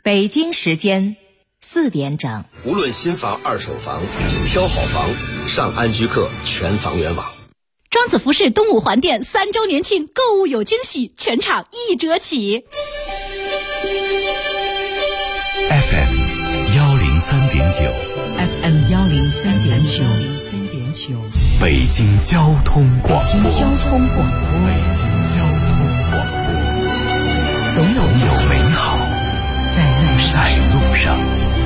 北京时间4点整。 无论新房、二手房，挑好房，上安居客全房源网。 庄子服饰东五环店3周年庆，购物有惊喜，全场1折起。 FM 103.9 FM 103.9 北京交通广播。 北京交通广播，总有美好在路上。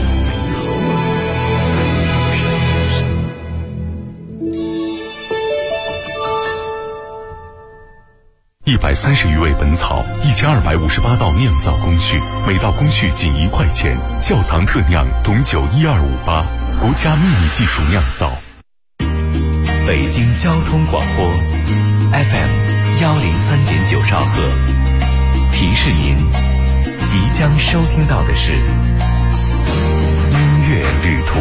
130余味本草，1258道酿造工序，每道工序仅1块钱。窖藏特酿董酒12588，国家秘密技术酿造。 北京交通广播 FM 103.9兆赫，提示您即将收听到的是音乐旅途。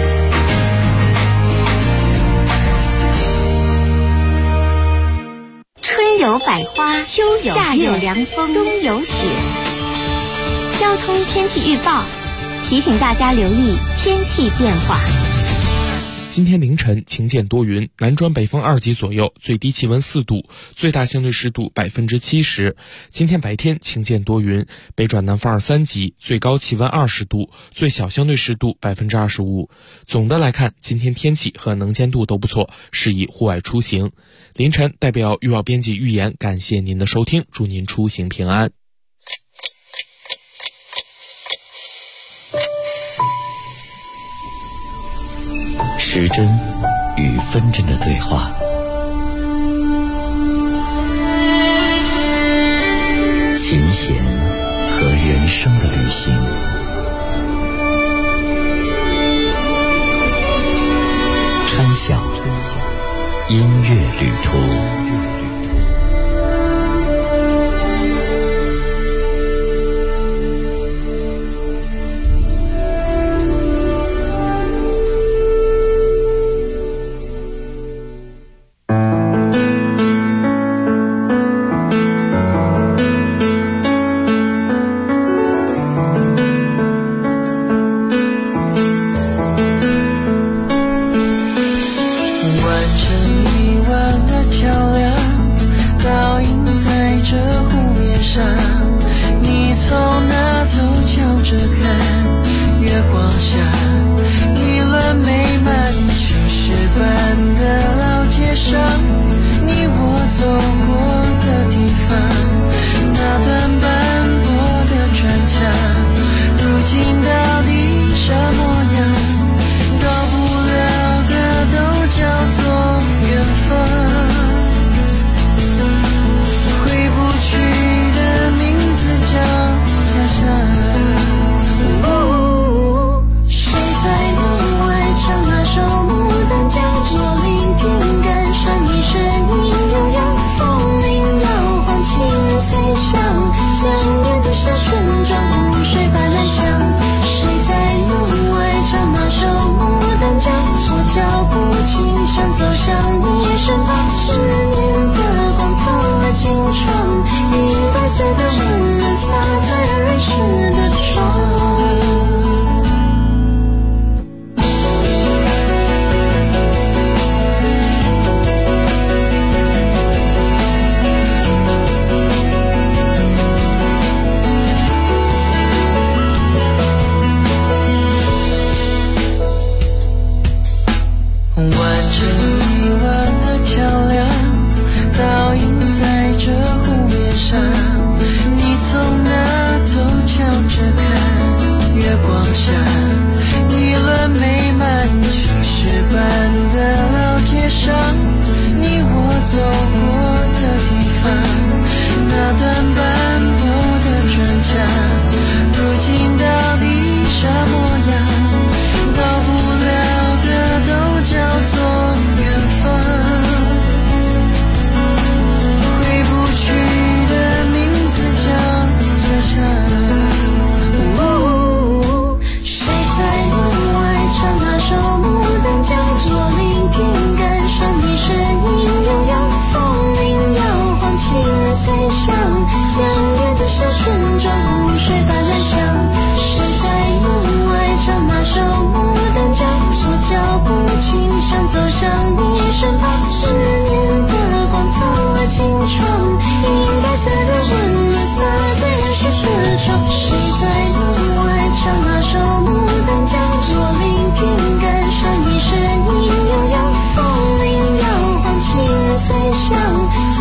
春有百花，秋有夏有凉风，冬有雪。交通天气预报提醒大家留意天气变化。 今天凌晨晴间多云，南转北风2级左右，最低气温4度，最大相对湿度70%。今天白天晴间多云，北转南风2、3级，最高气温20度，最小相对湿度25%。总的来看，今天天气和能见度都不错，适宜户外出行。凌晨代表预报编辑预言，感谢您的收听，祝您出行平安。 时针与分针的对话，琴弦和人生的旅行，春晓音乐旅途。 完成1万个桥梁，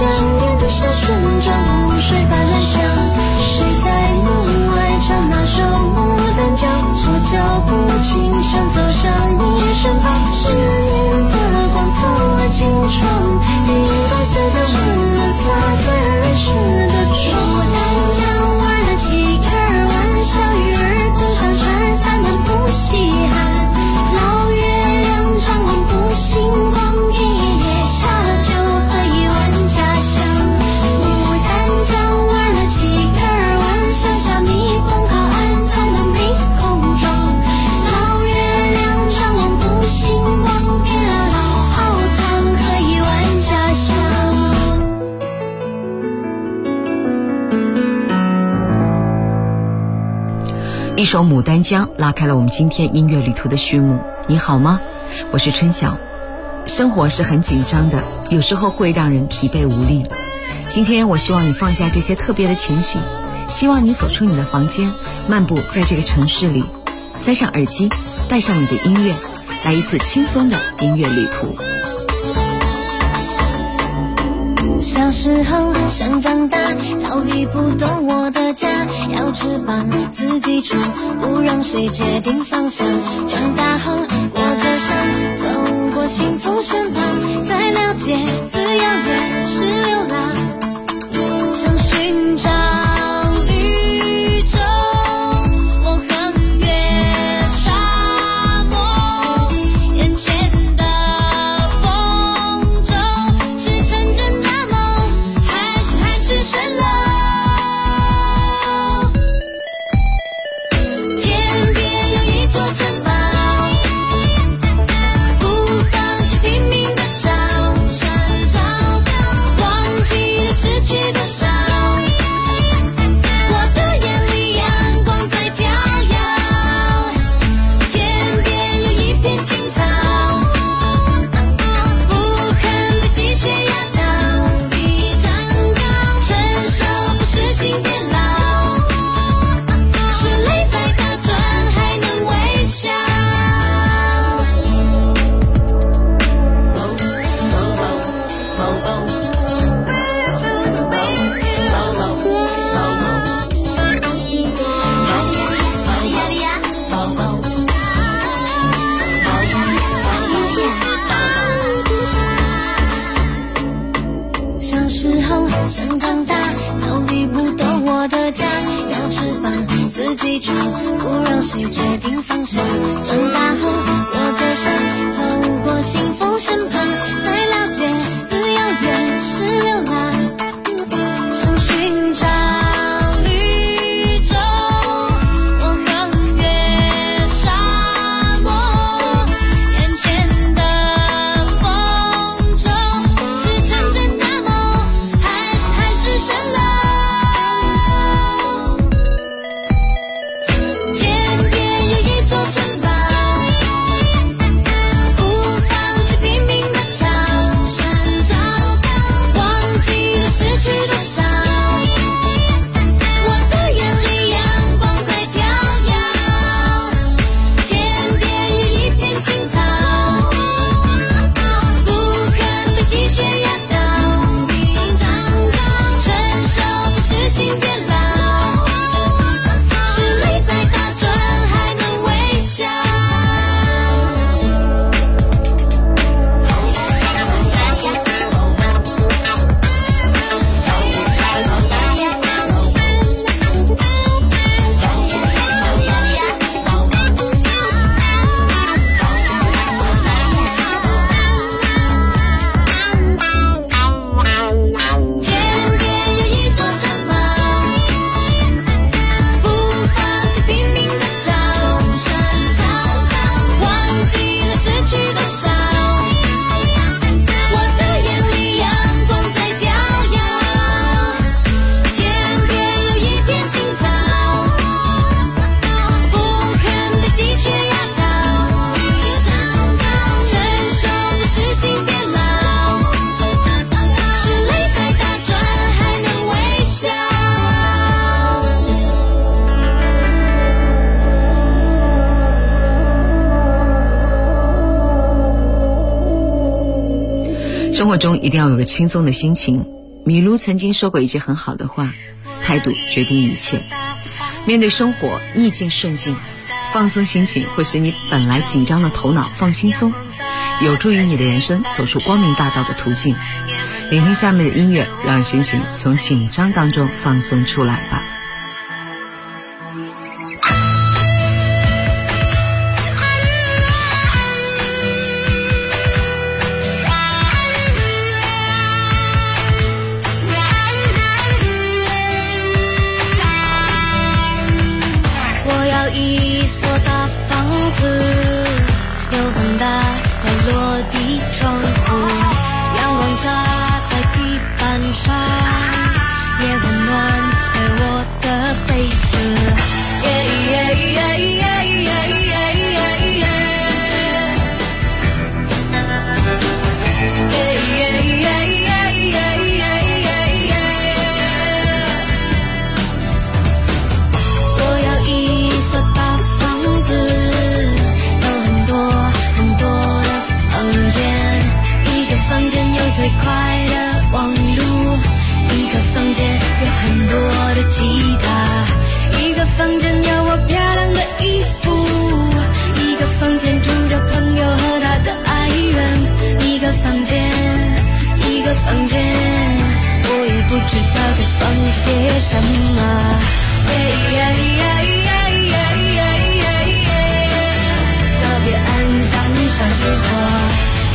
香烟的小村庄，雾水般来香。谁在门外唱那首牡丹江？我脚步轻，想走向你身旁。10年的光透了金窗，银白色的温暖洒在人世的窗。牡丹江玩了几儿玩笑语儿登上船，咱们不稀罕。老月亮张望不星光，一夜下酒喝一碗家乡。牡丹江玩了几儿玩笑笑你捧好岸，咱们没空中。老月亮张望不星光，给了老熬汤喝一碗家乡。 一首《牡丹江》拉开了我们今天音乐旅途的序幕。你好吗？我是春晓。生活是很紧张的，有时候会让人疲惫无力。今天我希望你放下这些特别的情绪，希望你走出你的房间，漫步在这个城市里，塞上耳机，带上你的音乐，来一次轻松的音乐旅途。 小时候想长大，逃离不懂我的家，要翅膀自己闯，不让谁决定方向。长大后过着伤，走过幸福身旁，才了解自由原是流浪。想寻找绿洲，我横越沙漠，眼前的风中是纯真的梦，还是蜃楼。天边有一座城堡，不放弃拼命的找，找到忘记了失去多少。我的眼里阳光在跳跃，天边有一片青草，不肯被积雪压倒，比长高，成熟不是心变老，是泪在打转还能微笑。小时候想长大，逃离不懂我的家，要翅膀自己闯，不让谁决定方向。长大后过着伤，走过幸福身旁，才了解自由原是流浪。想寻找绿洲，我横越沙漠，眼前的风中是纯真的梦，还是蜃楼。天边有一座城堡，不放弃拼命的找，找到忘记了失去多少。我的眼里阳光在跳跃，天边有一片青草，不肯被积雪压倒，比长高，成熟不是心变老，是泪在打转还能微笑。天边有一座城堡，不放弃拼命的找，找到忘记了失去多少。我的眼里阳光在跳跃，天边有一片青草，不肯被积雪压倒，比长高，成熟不是心变老，是泪在打转还能微笑。 生活中一定要有个轻松的心情， 米卢曾经说过一句很好的话，态度决定一切。面对生活逆境顺境，放松心情会使你本来紧张的头脑放轻松，有助于你的人生走出光明大道的途径。聆听下面的音乐，让心情从紧张当中放松出来吧。 我要一所大房子，有很大的落地窗户，阳光洒在地板上，也温暖了我的被子。我要一所大房子，有很多很多的房间，一个房间有最快的网路，一个房间有很多的吉他，一个房间有我漂亮的衣服，一个房间住着朋友和他的爱人，一个房间我也不知道该放些什么。特别暗淡生活。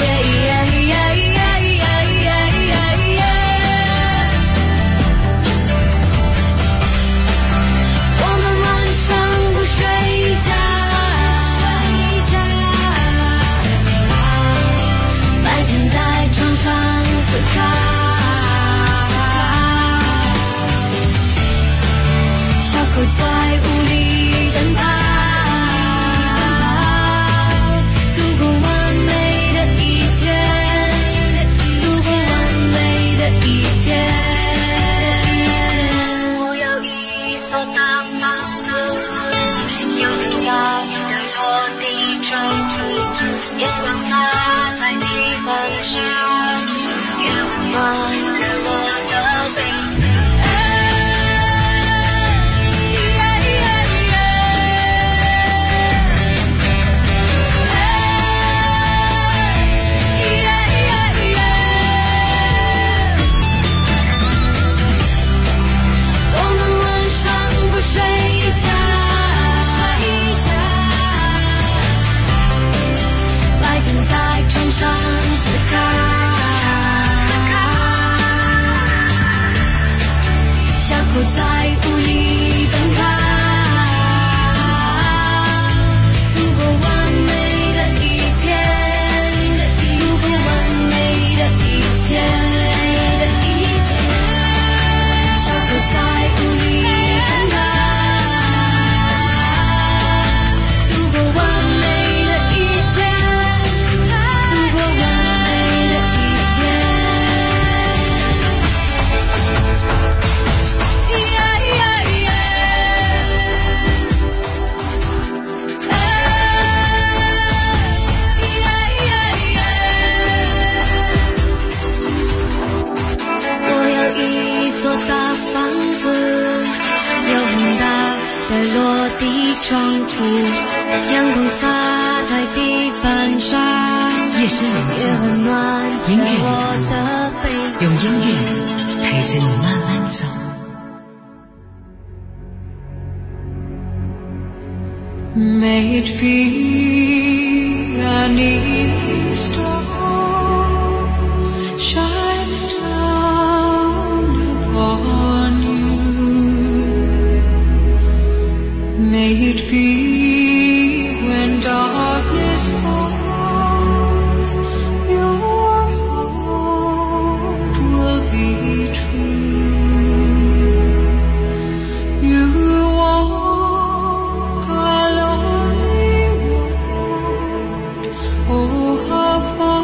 我们晚上不睡觉，白天在床上思考。小狗在屋里奔跑，度过完美的一天，度过完美的一天。我有一所大房子，有很高的落地窗户，阳光洒在地板上，也温暖了我的背子。上思考，小狗在屋里奔跑，度过完美的一天，度过完美的一天，小狗在屋里奔跑，度过完美的一天。大房子有很大的落地窗户，阳光洒在地板上， 夜深人静， 也温暖音乐我的背子， 用音乐陪着你慢慢走。 May it be an evening star shines down upon you. May it be when darkness falls, your heart will be true. You walk a lonely road, oh how far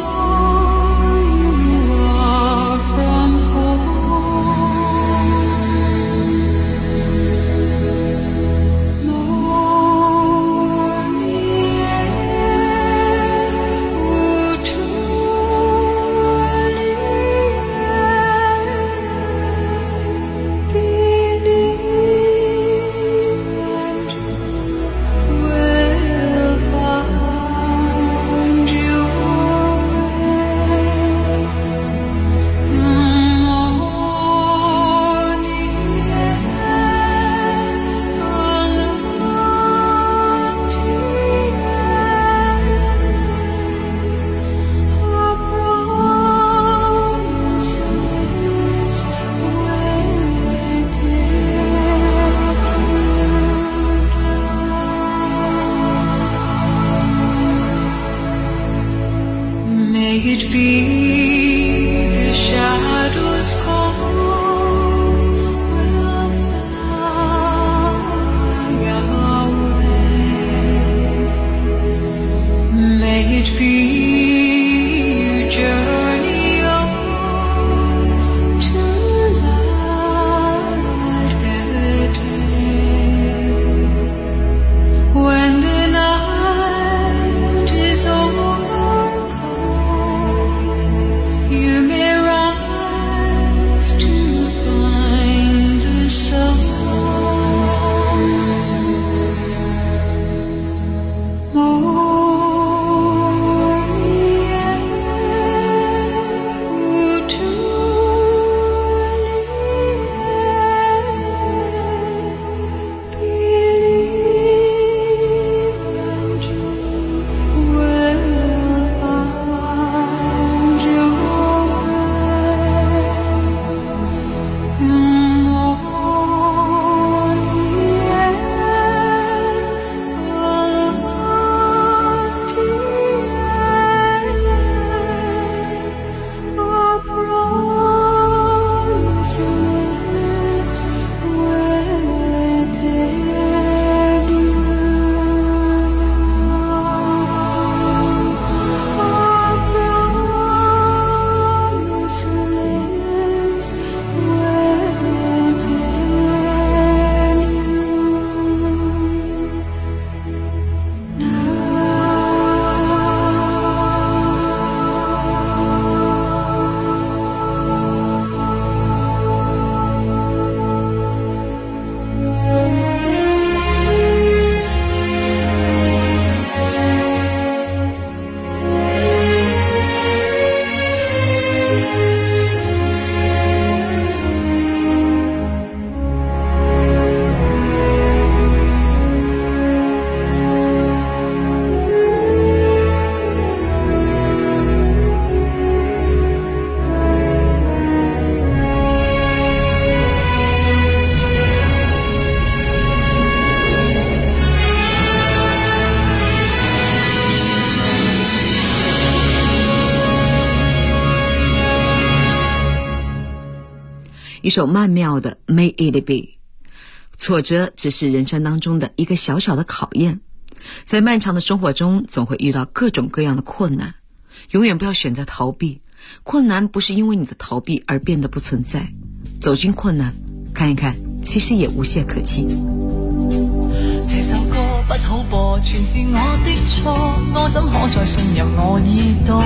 一首曼妙的 May It Be。 挫折只是人生当中的一个小小的考验，在漫长的生活中总会遇到各种各样的困难，永远不要选择逃避，困难不是因为你的逃避而变得不存在，走进困难看一看，其实也无懈可击。 这首歌不好播，全是我的错，我怎可再信任我耳朵？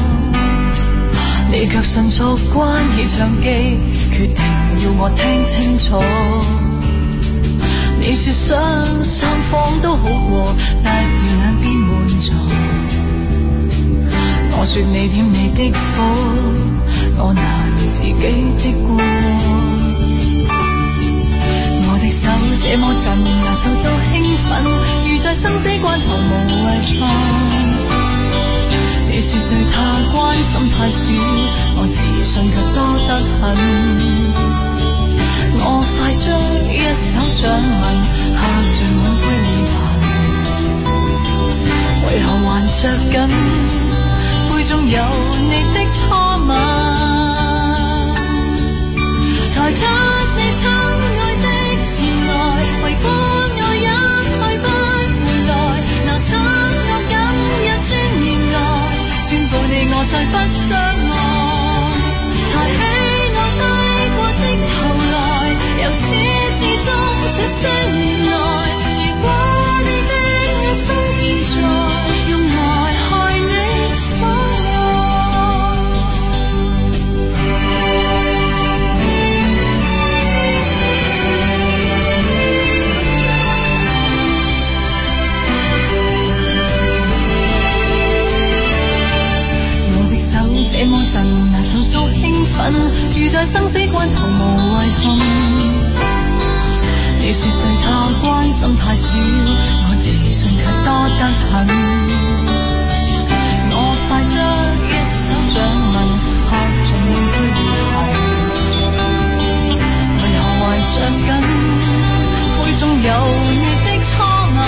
你卻迅速關起唱機，決定要我聽清楚。你說想三方都好過，不要眼邊滿座。我說你點你的苦，我難自己的過。我的手這麼震，難受到興奮，如在生死關頭無遺憾。你說對他關心太少，我自信卻多得很。我快將一手掌紋刻進滿杯裂痕，為何還着緊杯中有你的初吻？抬出你親愛的前來，圍觀我一去不回來，拿出我僅一尊嚴來，宣布你我再不相愛。抬起我低過的頭來，由始至終這些年來，如果你的愛心現在，用來害你所愛。我的手這麼震，難受到興奮，如在生死關頭無遺憾。你說對他關心太少，我自信卻多得很。我快將一手掌紋刻進滿杯裂痕，為何還着緊杯中有你的初吻？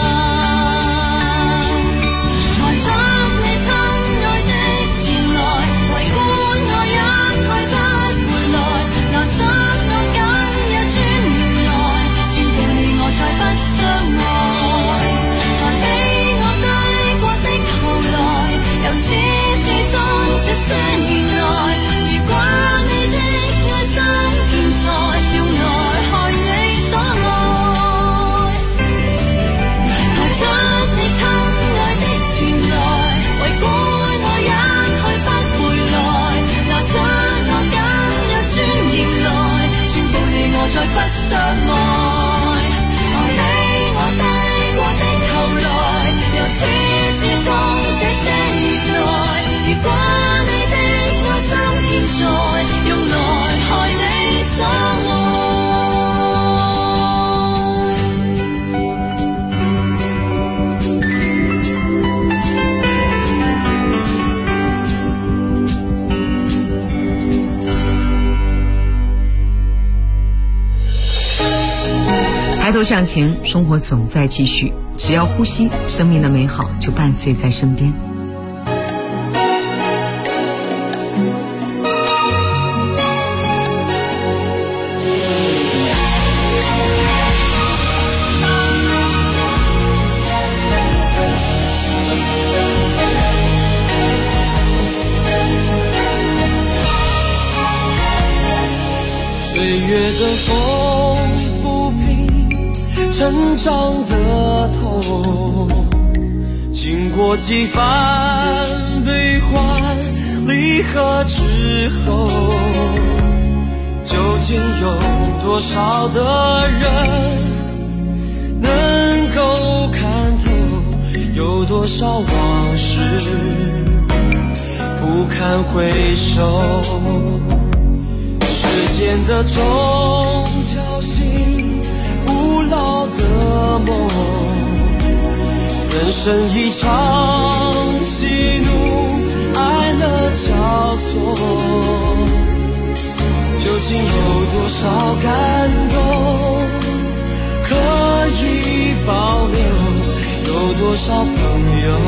抬出你親愛的前來，圍觀我一去不回來，拿出我僅有尊嚴來，宣布你我再不相愛。抬起我低過的頭來，由始至終這些年來，如果你的愛心現在，用來害你所愛。抬出你親愛的前來，圍觀我一去不回來，拿出我僅有尊嚴來，宣布你我再不相愛。抬起我低過的頭來，由始至終這些年來，如果你的愛心現在，用來害你所愛。 抬头向前，生活总在继续，只要呼吸，生命的美好就伴随在身边。 岁月的风抚平成长的痛，经过几番悲欢离合之后，究竟有多少的人能够看透，有多少往事不堪回首。时间的钟敲醒不老的梦，人生一场喜怒哀乐交错，究竟有多少感动可以保留，有多少朋友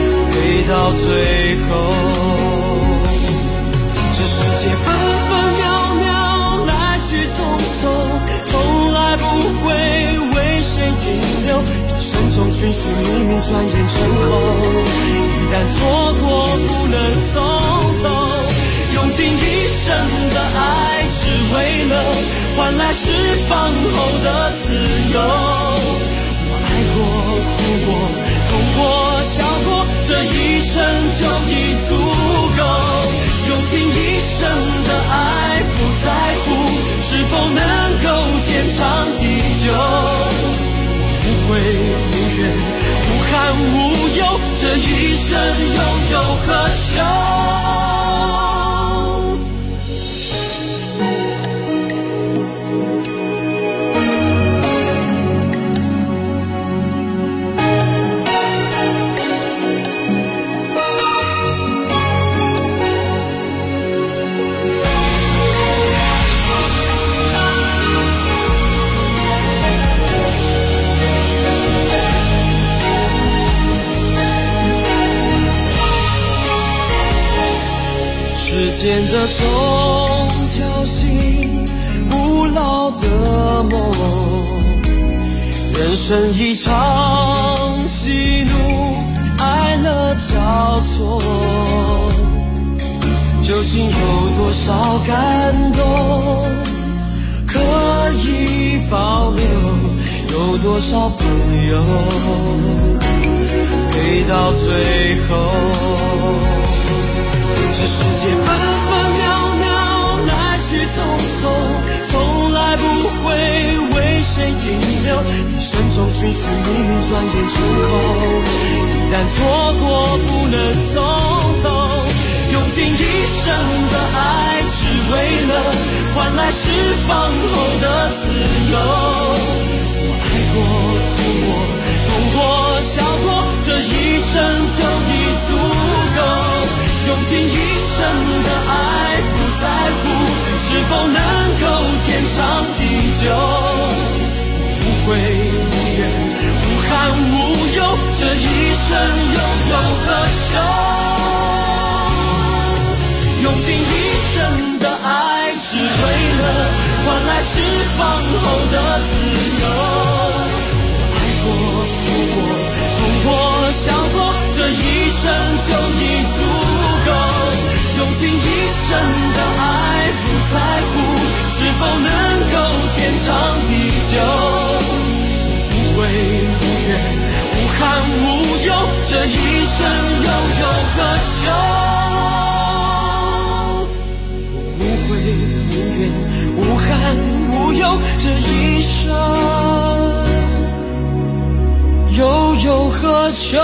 陪到最后。这世界分分秒匆匆，从来不会为谁停留。一生中寻寻觅觅，转眼成空。一旦错过，不能从头。用尽一生的爱，只为了换来释放后的自由。我爱过，哭过，痛过，笑过，这一生就已足够。用尽一生的爱，不在乎是否能够天长地久。我不会无怨无憾无忧，这一生又有何求？时间的钟敲醒不老的梦，人生一场喜怒哀乐交错，究竟有多少感动可以保留，有多少朋友陪到最后。这世界分分秒秒，来去匆匆，从来不会为谁停留。一生中寻寻觅觅，转眼成空。一旦错过，不能从头。用尽一生的爱，只为了换来释放后的自由。我爱过，哭过，痛过，笑过，这一生就已足够。用尽一生的爱，不在乎是否能够天长地久。不会无怨无憾无忧，这一生又有何求？用尽一生的爱，只为了换来释放后的自由。我爱过，哭过，痛过，笑过，这一生就已足够。用尽一生的爱，不在乎是否能够天长地久。不会无怨无憾无忧，这一生又有何求？不会无怨无憾无忧，这一生又有何求？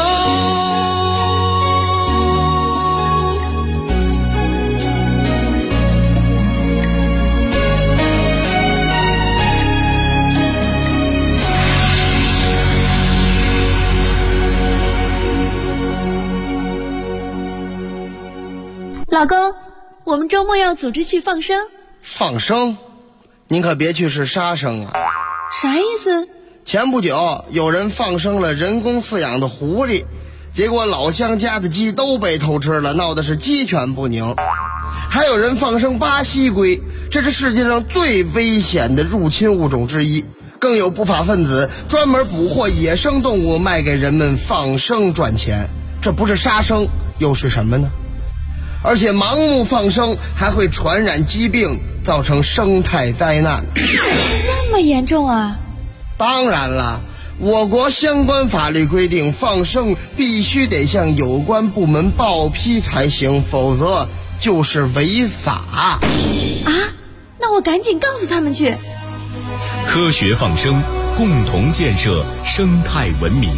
老公，我们周末要组织去放生。 放生？您可别去是杀生啊！ 啥意思？ 前不久有人放生了人工饲养的狐狸，结果老乡家的鸡都被偷吃了，闹的是鸡犬不宁。还有人放生巴西龟，这是世界上最危险的入侵物种之一。更有不法分子专门捕获野生动物卖给人们放生赚钱，这不是杀生又是什么呢？而且盲目放生还会传染疾病，造成生态灾难。 这么严重啊？ 当然了，我国相关法律规定，放生必须得向有关部门报批才行，否则就是违法。 啊？那我赶紧告诉他们去。 科学放生，共同建设生态文明。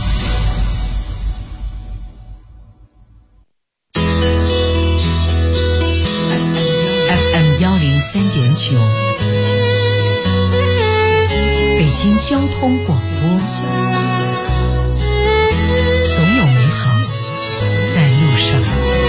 FM103.9，北京交通广播，总有美好在路上。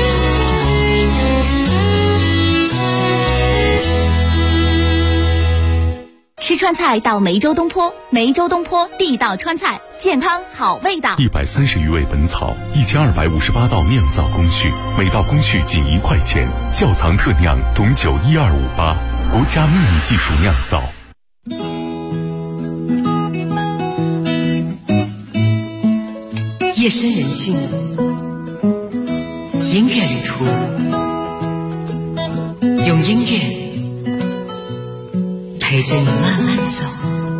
吃川菜到梅州东坡，梅州东坡地道川菜，健康好味道。 130余味本草，1258道酿造工序，每道工序仅1块钱，窖藏特酿，懂酒1258。 国家秘密技术酿造。 夜深人静，音乐旅途，用音乐陪着你慢慢走。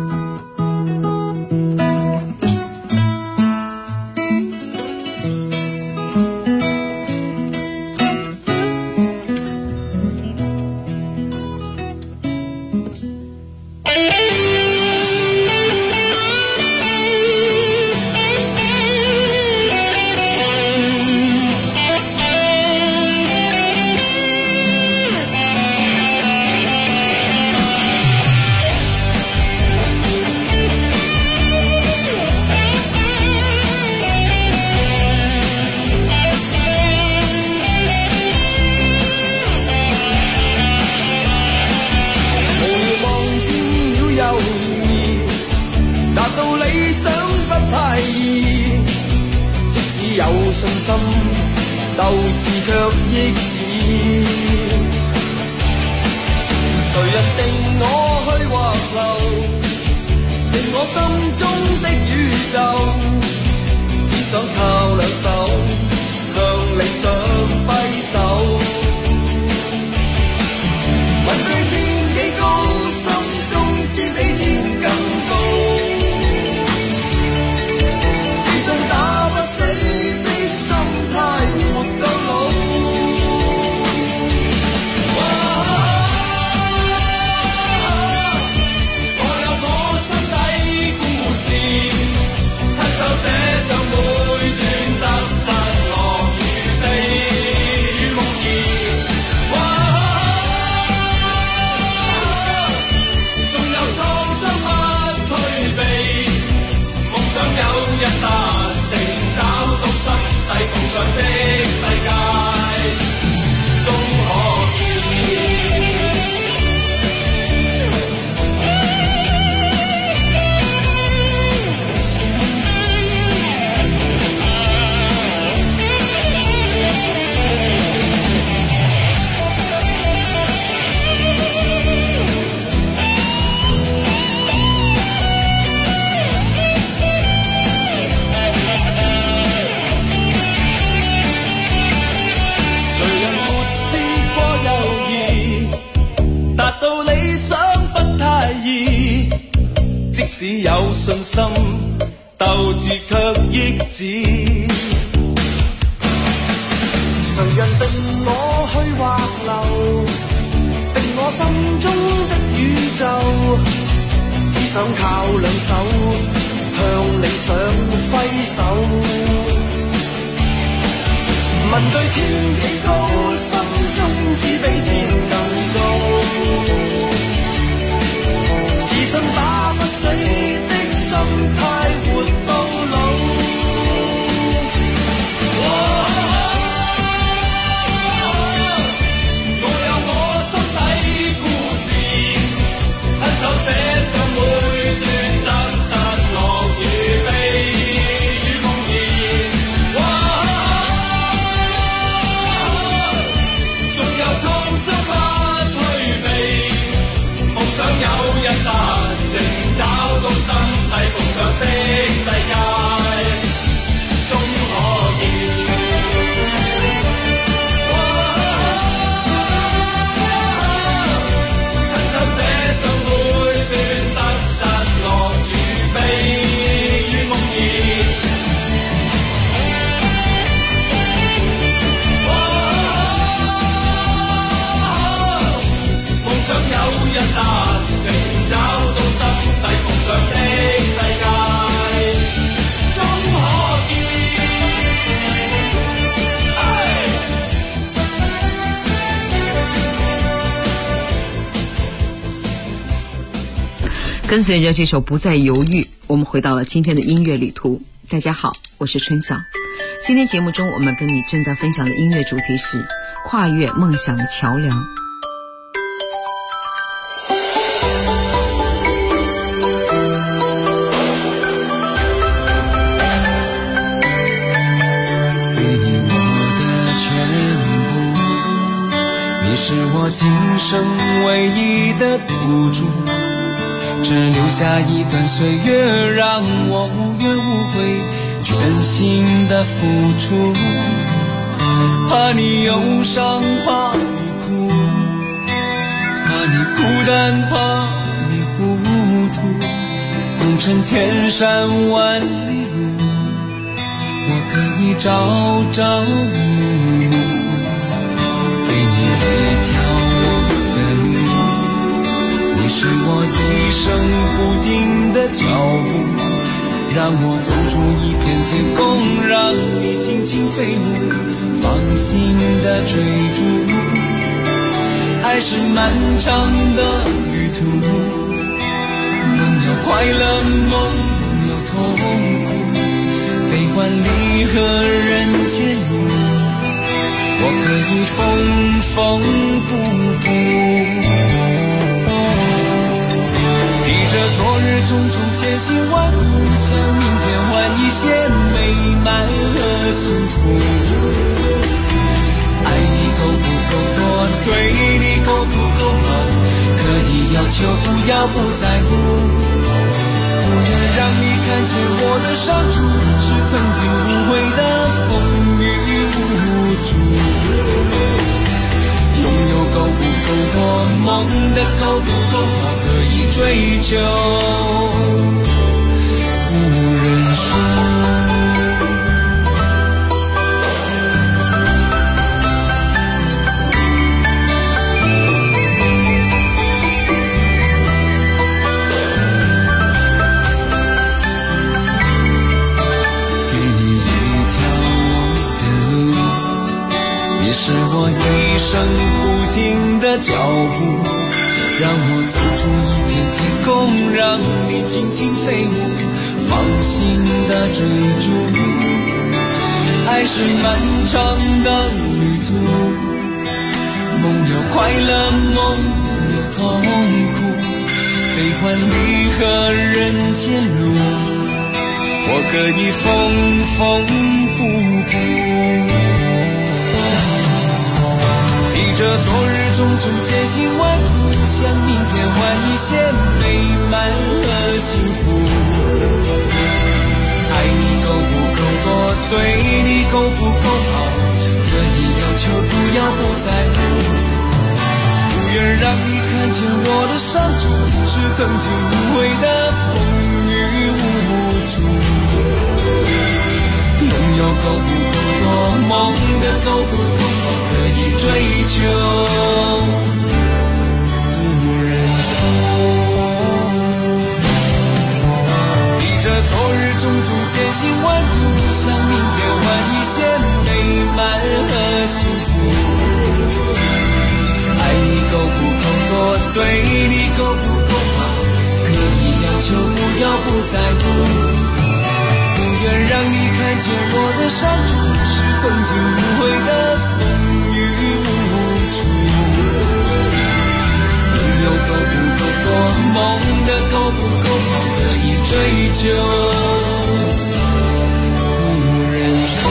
只有信心，鬥志卻抑止。誰人定我去或留，定我心中的宇宙？只想靠兩手向理想揮手。問對天幾高，心中只比天更高。自信打不死的心態，活到老。我有我心底故事，親手寫上每段得失樂與悲與夢然。縱有創傷不退避，夢想有日達成，找到心底夢想的世界，終可見。親手寫上每段得失樂與悲與夢然。夢想有日達成，找到心底夢想的世界，終可見。 跟随着这首不再犹豫，我们回到了今天的音乐旅途。大家好，我是春晓。今天节目中我们跟你正在分享的音乐主题是跨越梦想的桥梁。 是我我今生唯一的赌注，只留下一段岁月让我无怨无悔全心的付出。怕你忧伤，怕你哭，怕你孤单，怕你糊涂，红尘千山万里路，我可以朝朝暮暮，给你一条我的路。你是我一生不停的脚步，让我走出一片天空，让你尽情飞舞，放心的追逐。爱是漫长的旅途，梦有快乐，梦有痛苦，悲欢离合人间路，我可以缝缝补补。提着昨日种种千辛万苦，向明天换一些美满和幸福。爱你够不够多，对你够不够好，可以要求，不要不在乎。不愿让你看见我的伤处，是曾经无悔的风雨无阻。拥有够不够多，梦的够不够好，可以追求，不认输。你是我一生不停的脚步，让我走出一片天空，让你尽情飞舞，放心的追逐。爱是漫长的旅途，梦有快乐，梦有痛苦，悲欢离合人间路，我可以缝缝补补。提着昨日种种艰辛万苦，向明天换一些美满和幸福。爱你够不够多，对你够不够好，可以要求，不要不在乎。不愿让你看见我的伤处，是曾经无悔的风雨无阻。拥有够不够多，梦的够不够好，可以追求，不认输。提着昨日种种艰辛万苦，向明天换一些美满和幸福。爱你够不够多，对你够不够好，可以要求，不要不在乎。不愿让你看见我的伤处，是曾经无悔的风雨无阻。拥有够不够多，梦的够不够好，可以追求，不认输。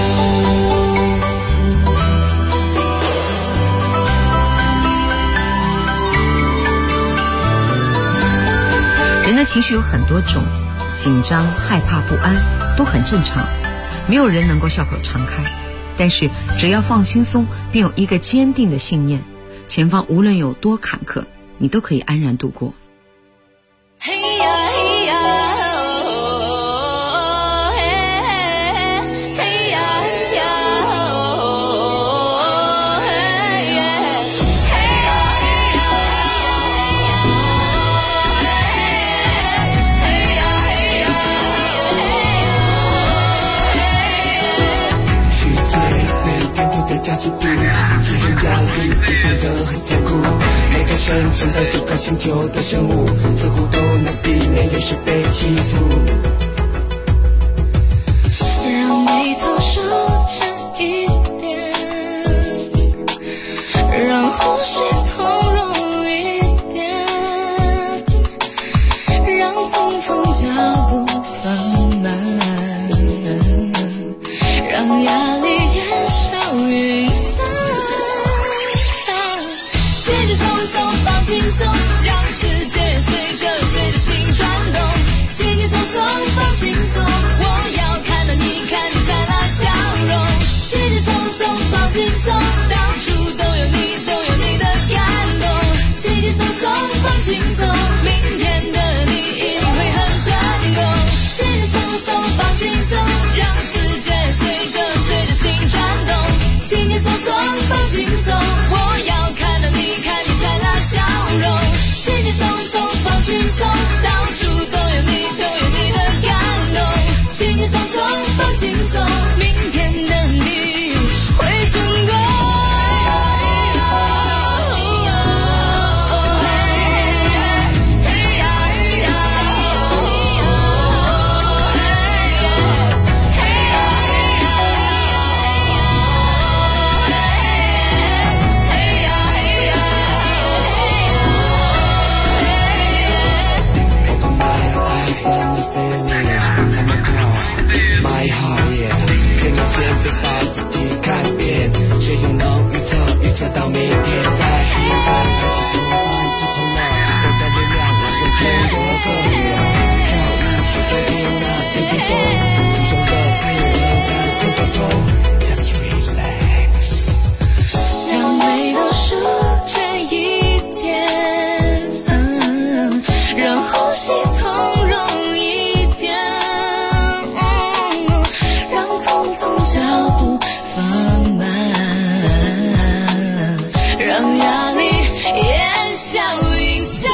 人的情绪有很多种，紧张、害怕、不安都很正常，没有人能够笑口常开。但是只要放轻松，并有一个坚定的信念，前方无论有多坎坷，你都可以安然度过。 嘿呀嘿呀，嘿呀嘿呀， 加速度，自身压力变得很残酷。每个生存在这个星球的生物，似乎都能避免有时被欺负。 让眉头收沉一点，让呼吸从容一点，让匆匆脚步放慢，让压力烟消云散。借着轻松放轻松，让世界随着心转动。轻轻松松放轻松，我要看到你看你在那笑容。轻轻松松放轻松，到处都有你的感动。轻轻松松放轻松，明天的你一定会很成功。轻轻松松放轻松，让世界随着心转动。轻轻松松放轻松，我要看到你看你在那笑容。轻轻松松放轻松，到处都有你的感动。轻轻松松放轻松，明天的你会成功。 别把自己改变，却又能预测到明天，在心中燃起风帆，支撑那等待力量，用更多个远，跳入水中天那点点风，出生的太阳能感动痛 ，Just relax， 让美都疏解一点，让呼吸从容一点，让匆匆脚步放慢，让压力烟消云散。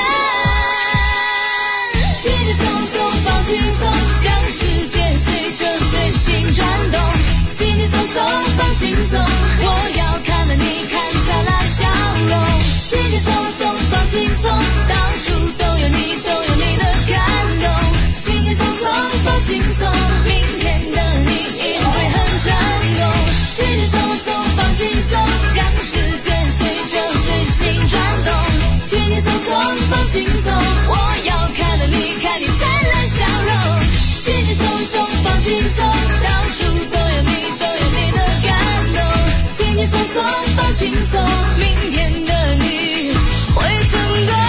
轻轻松松放轻松，让世界随着心转动。轻轻松松放轻松，我要看到你看你在那笑容。轻轻松松放轻松，到处都有你的感动。轻轻松松放轻松，明天的你一定会很成功。轻轻松松放轻松，让世界随着心转动。轻轻松松放轻松，我要看到你看你灿烂笑容。轻轻松松放轻松，到处都有你的感动。轻轻松松放轻松，明天的你会成功。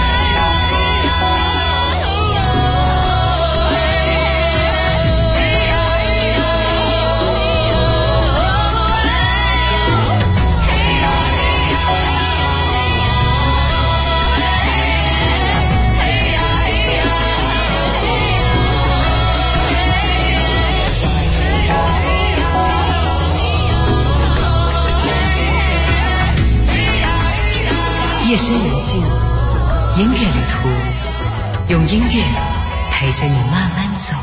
夜深人静，音乐旅途，用音乐陪着你慢慢走。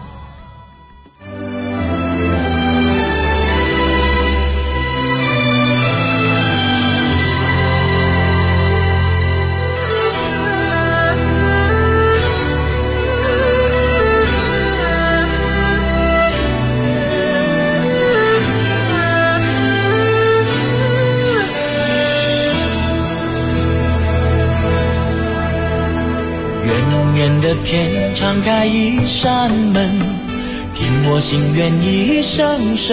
的天敞开一扇门，听我心愿一声声，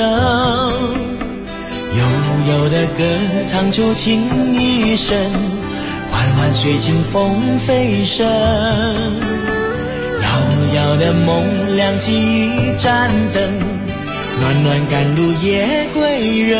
悠悠的歌唱出情一声，缓缓随清风飞升，遥遥的梦亮起一盏灯，暖暖赶路夜归人，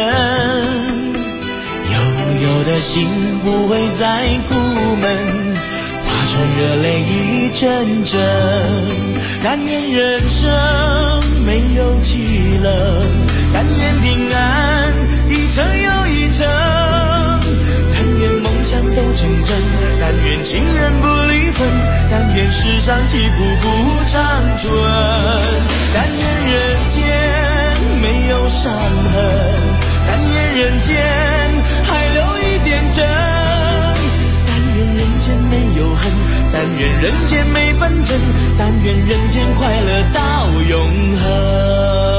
悠悠的心不会再苦闷，热泪一阵阵，但愿人生没有凄冷，但愿平安一程又一程，但愿梦想都成真，但愿情人不离分，但愿世上疾苦不长存，但愿人间没有伤痕，但愿人间还留一点真，但愿人间没有恨，但愿人间没纷争，但愿人间快乐到永恒。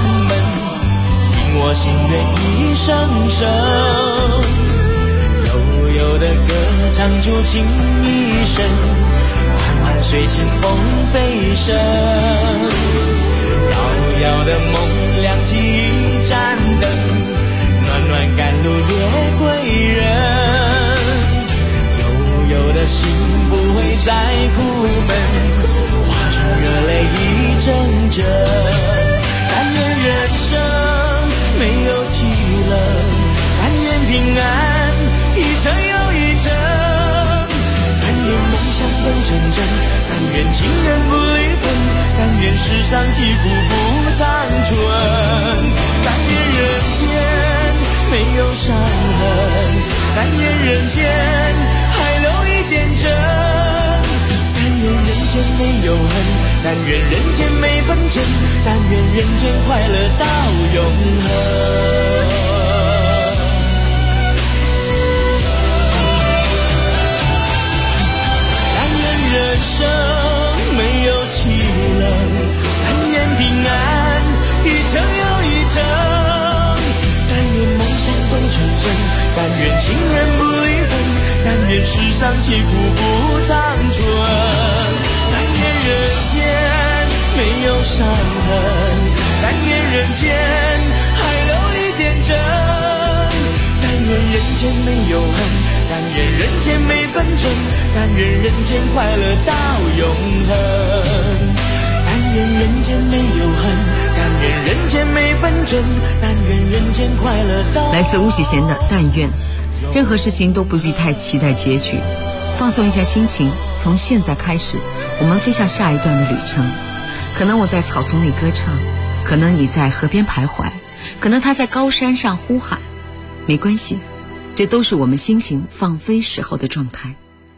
门，听我心愿一声声。悠悠的歌唱出情意深，缓缓随清风飞升。遥遥的梦亮起一盏灯，暖暖赶路列归人。悠悠的心不会再苦闷，化成热泪一阵阵。但愿人生没有凄冷，但愿平安一程又一程。但愿梦想都成真，但愿情人不离分，但愿世上疾苦不长存。但愿人间没有伤痕，但愿人间还留一点真。但愿人间没有恨，但愿人间没纷争，但愿人间快乐到永恒。人生没有凄冷，但愿平安一程又一程。但愿梦想都成真，但愿情人不离分，但愿世上疾苦不长存。但愿人间没有伤痕，但愿人间还留一点真。但愿人间没有恨，但愿人间没纷争，但愿人间快乐到永恒。但愿人间没有恨，但愿人间没纷争，但愿人间快乐到。 来自巫启贤的但愿。任何事情都不必太期待结局，放松一下心情，从现在开始我们飞向下一段的旅程。可能我在草丛里歌唱，可能你在河边徘徊，可能他在高山上呼喊，没关系，这都是我们心情放飞时候的状态。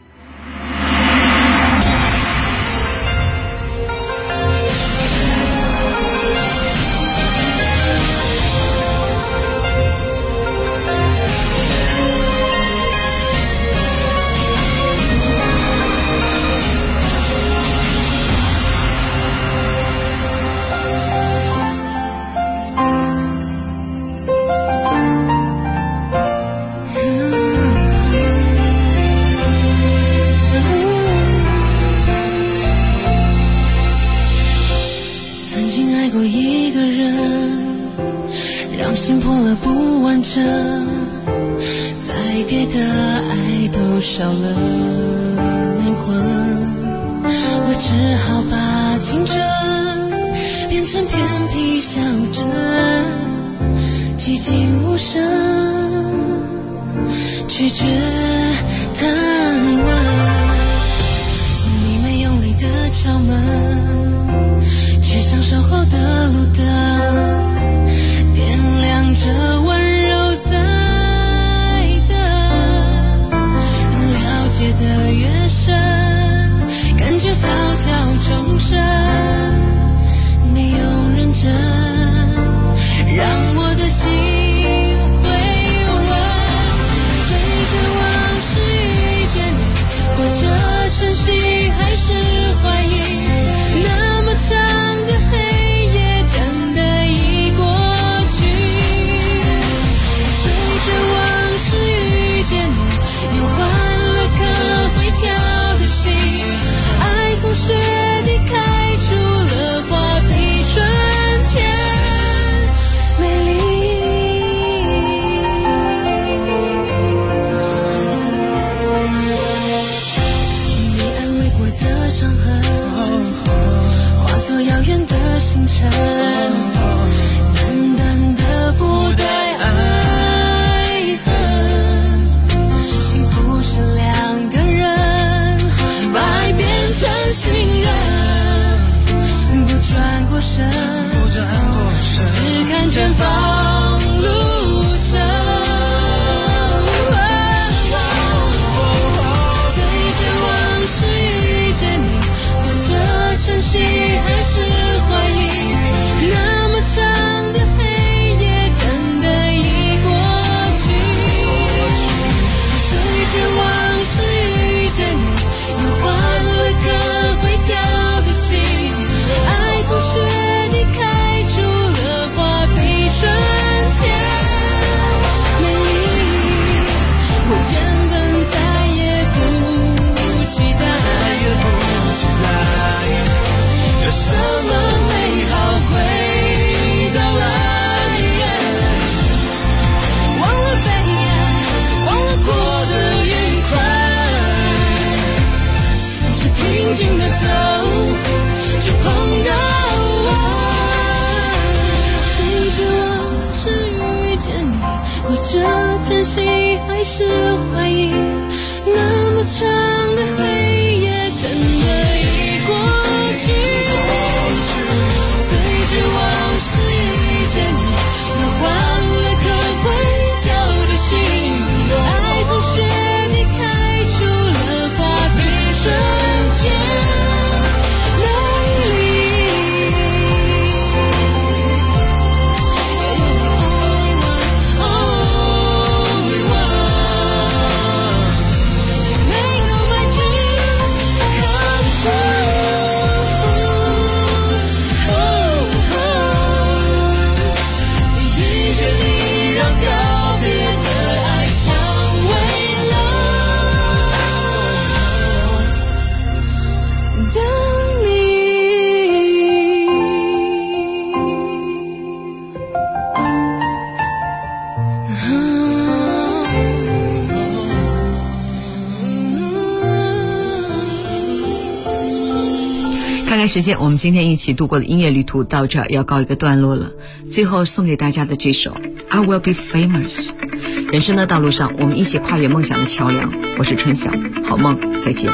再给的爱都少了灵魂，我只好把青春变成偏僻小镇，寂静无声，拒绝探问。你没用力的敲门，却像守候的路灯，点亮着温柔在等。当了解的越深，感觉悄悄重生。你用认真让我的心回温，随着往事遇见你，或者晨曦还是怀疑，那么长的黑夜真的已过去。随着往事遇见你，又换了颗会跳的心，爱从雪地开出了花比春天美丽。你安慰过的伤痕，化作遥远的星辰，淡淡的不带爱恨。幸福是两个人把爱变成信任，不转过身，只看前方路程。随着往事遇见你，或者晨曦还是怀疑，那么长的黑夜真的已过去。随着往事遇见你，又换了颗会跳的心，爱从雪地开出了花还是怀疑？那么长的黑夜真的已过去，最绝望是遇见你，又换了个味道的心，爱总是你开出了花比瞬间美丽。 看看时间，我们今天一起度过的音乐旅途到这儿要告一个段落了。最后送给大家的这首 I Will Be Famous。 人生的道路上，我们一起跨越梦想的桥梁。我是春晓，好梦，再见。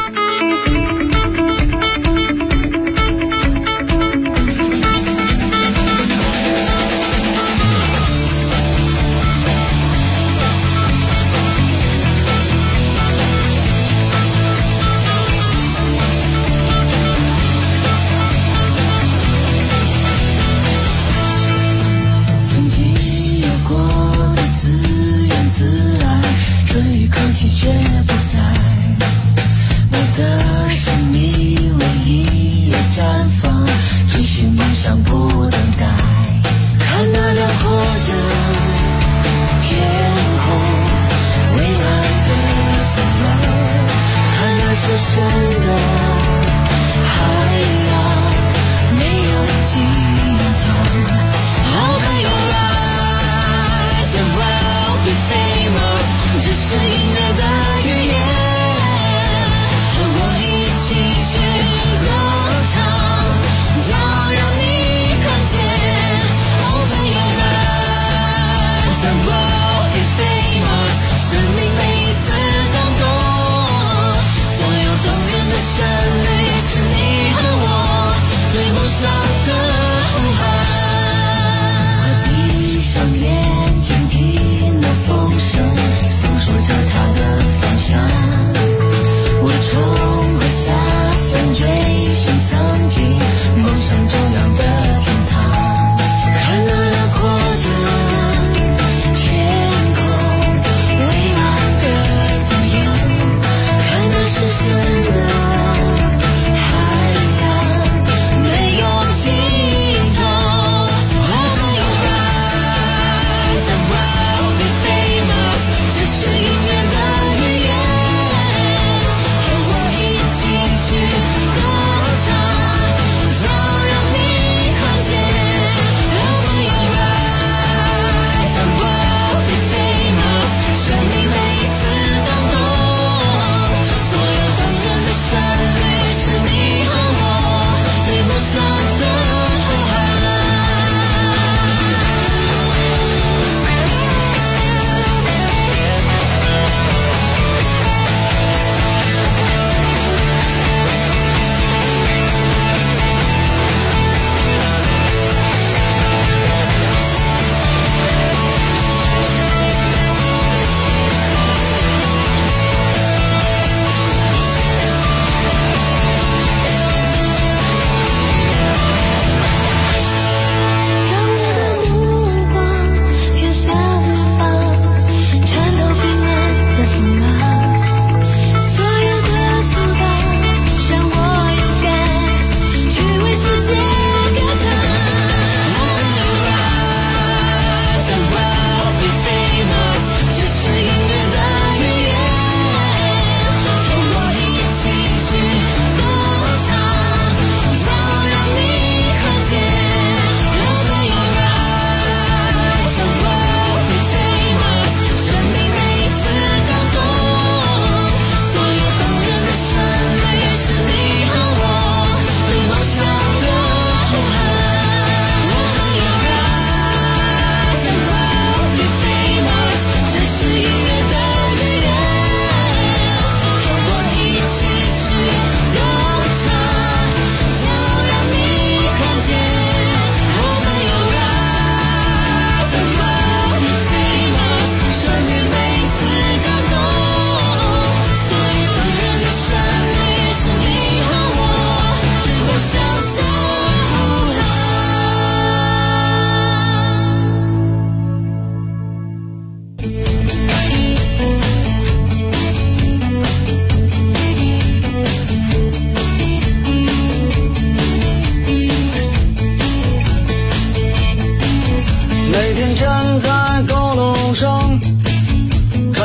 却不在，我的生命为一夜绽放，追寻梦想不等待。看那辽阔的天空，蔚蓝的自由，看那深深的海洋，没有尽头。Open your eyes and we'll be famous。这是音乐的语言，和我一起去歌唱，要让你看见。Open your eyes and we'll be famous。生命每一次感动，所有动人的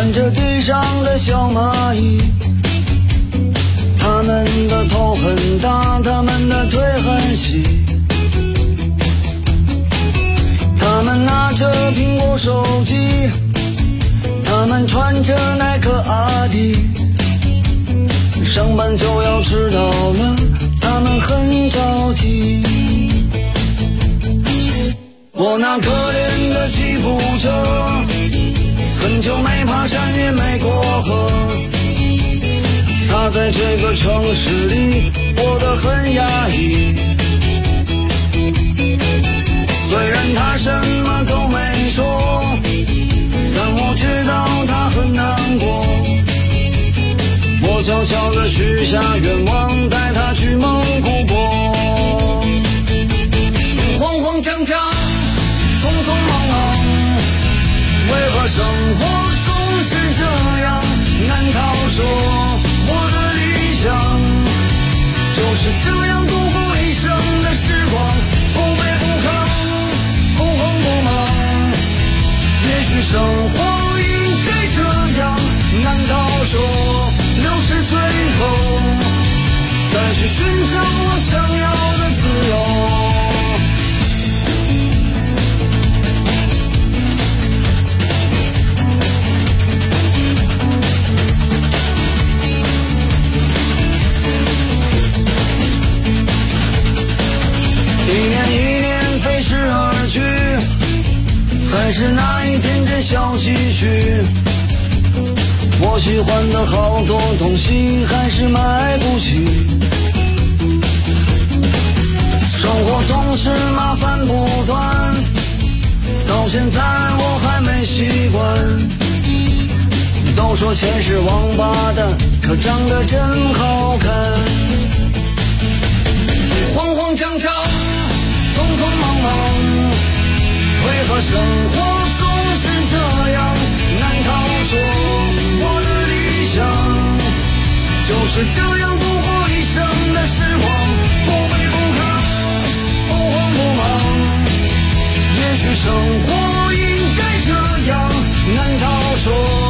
看着地上的小蚂蚁，它们的头很大，它们的腿很细，它们拿着苹果手机，它们穿着耐克阿迪，上班就要迟到了，他们很着急。我那可怜的吉普车，很久没爬山也没过河，他在这个城市里过得很压抑。虽然他什么都没说，但我知道他很难过。我悄悄地许下愿望，带他去蒙古国。慌慌张张，匆匆忙忙，为何生活总是这样难逃？说我的理想就是这样度过一生的时光，不卑不亢，不慌不忙。也许生活应该这样，难道说60岁后再去寻找我想要的自由？一年飞逝而去，还是那一天真小积蓄。我喜欢的好多东西还是买不起，生活总是麻烦不断，到现在我还没习惯。都说钱是王八蛋，可长得真好看。慌慌张张，匆匆忙忙，为何生活总是这样难逃？说我的理想就是这样度过一生的时光，不卑不亢，不慌不忙。也许生活应该这样难逃？说